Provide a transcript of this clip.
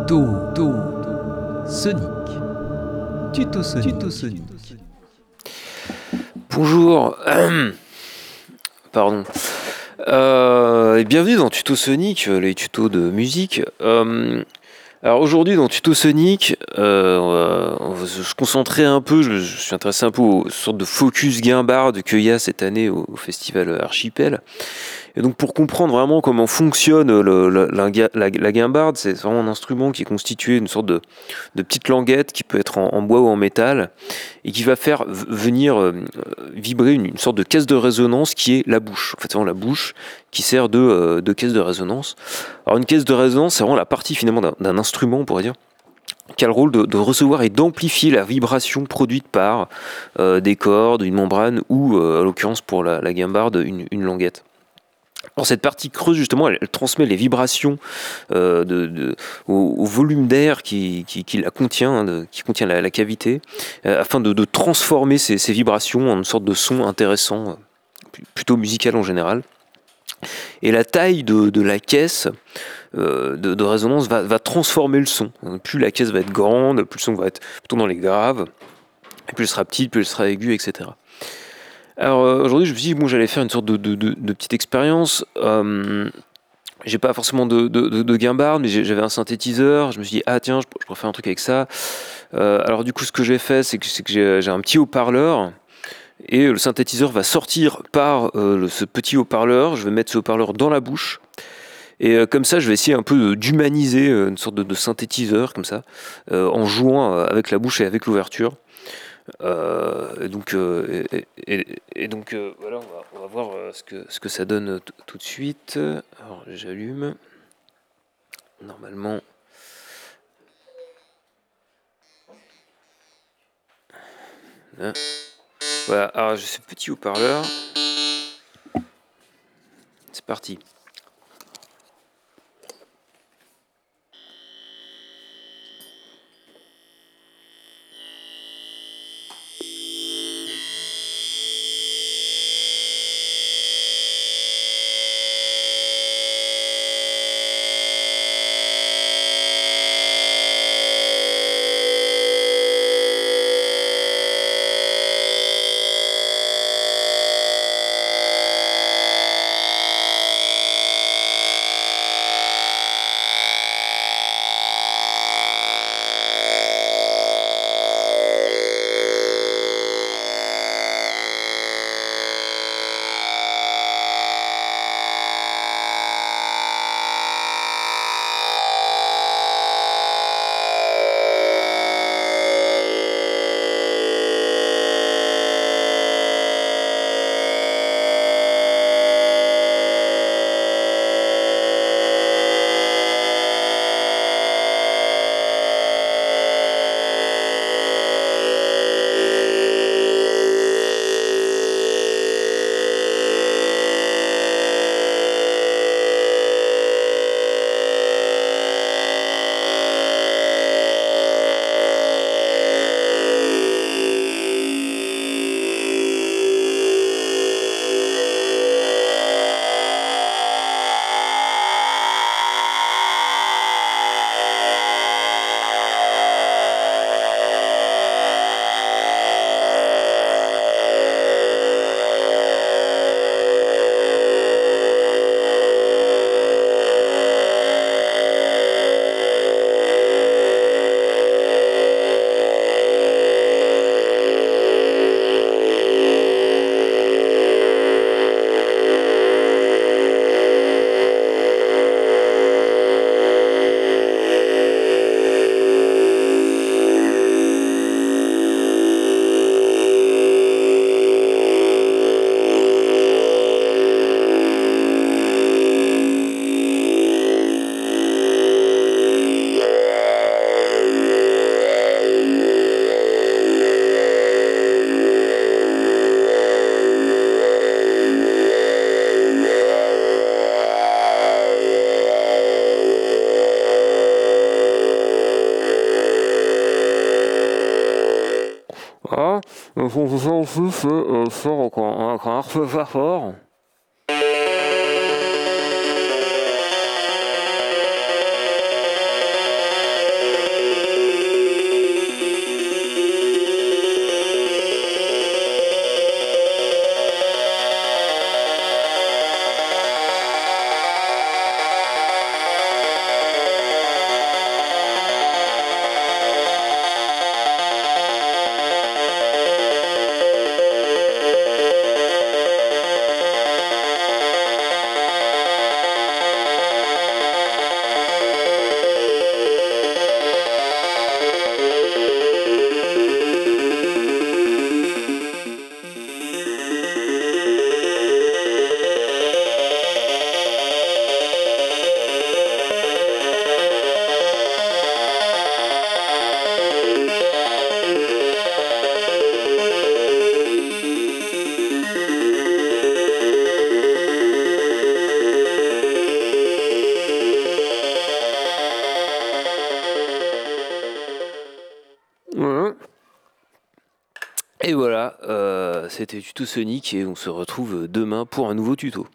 Tuto Sonic. Bonjour, pardon. Et bienvenue dans Tuto Sonic, les tutos de musique. Alors aujourd'hui dans Tuto Sonic, on va se concentrer un peu, je suis intéressé un peu aux sortes de focus guimbards qu'il y a cette année au festival Archipel. Et donc pour comprendre vraiment comment fonctionne la guimbarde, c'est vraiment un instrument qui est constitué d'une sorte de petite languette qui peut être en bois ou en métal et qui va faire venir vibrer une sorte de caisse de résonance qui est la bouche. En fait, c'est vraiment la bouche qui sert de caisse de résonance. Alors une caisse de résonance, c'est vraiment la partie finalement d'un instrument, on pourrait dire, qui a le rôle de recevoir et d'amplifier la vibration produite par des cordes, une membrane ou, à l'occurrence pour la guimbarde, une languette. Alors cette partie creuse justement, elle transmet les vibrations au volume d'air qui la contient, qui contient la cavité, afin de transformer ces vibrations en une sorte de son intéressant, plutôt musical en général. Et la taille de la caisse de résonance va transformer le son. Plus la caisse va être grande, plus le son va être plutôt dans les graves, et plus elle sera petite, plus elle sera aiguë, etc. Alors aujourd'hui, je me suis dit que j'allais faire une sorte de petite expérience. J'ai pas forcément de guimbarde, mais j'avais un synthétiseur. Je me suis dit, ah tiens, je pourrais faire un truc avec ça. Alors du coup, ce que j'ai fait, c'est que j'ai un petit haut-parleur. Et le synthétiseur va sortir par ce petit haut-parleur. Je vais mettre ce haut-parleur dans la bouche. Et comme ça, je vais essayer un peu d'humaniser une sorte de synthétiseur, comme ça, en jouant avec la bouche et avec l'ouverture. Voilà, on va voir ce que ça donne tout de suite. Alors j'allume. Normalement. Là. Voilà, alors j'ai ce petit haut-parleur. C'est parti. Ah, donc on peut faire aussi, c'est faire encore un peu fort. Et voilà, c'était Tuto Sonic et on se retrouve demain pour un nouveau tuto.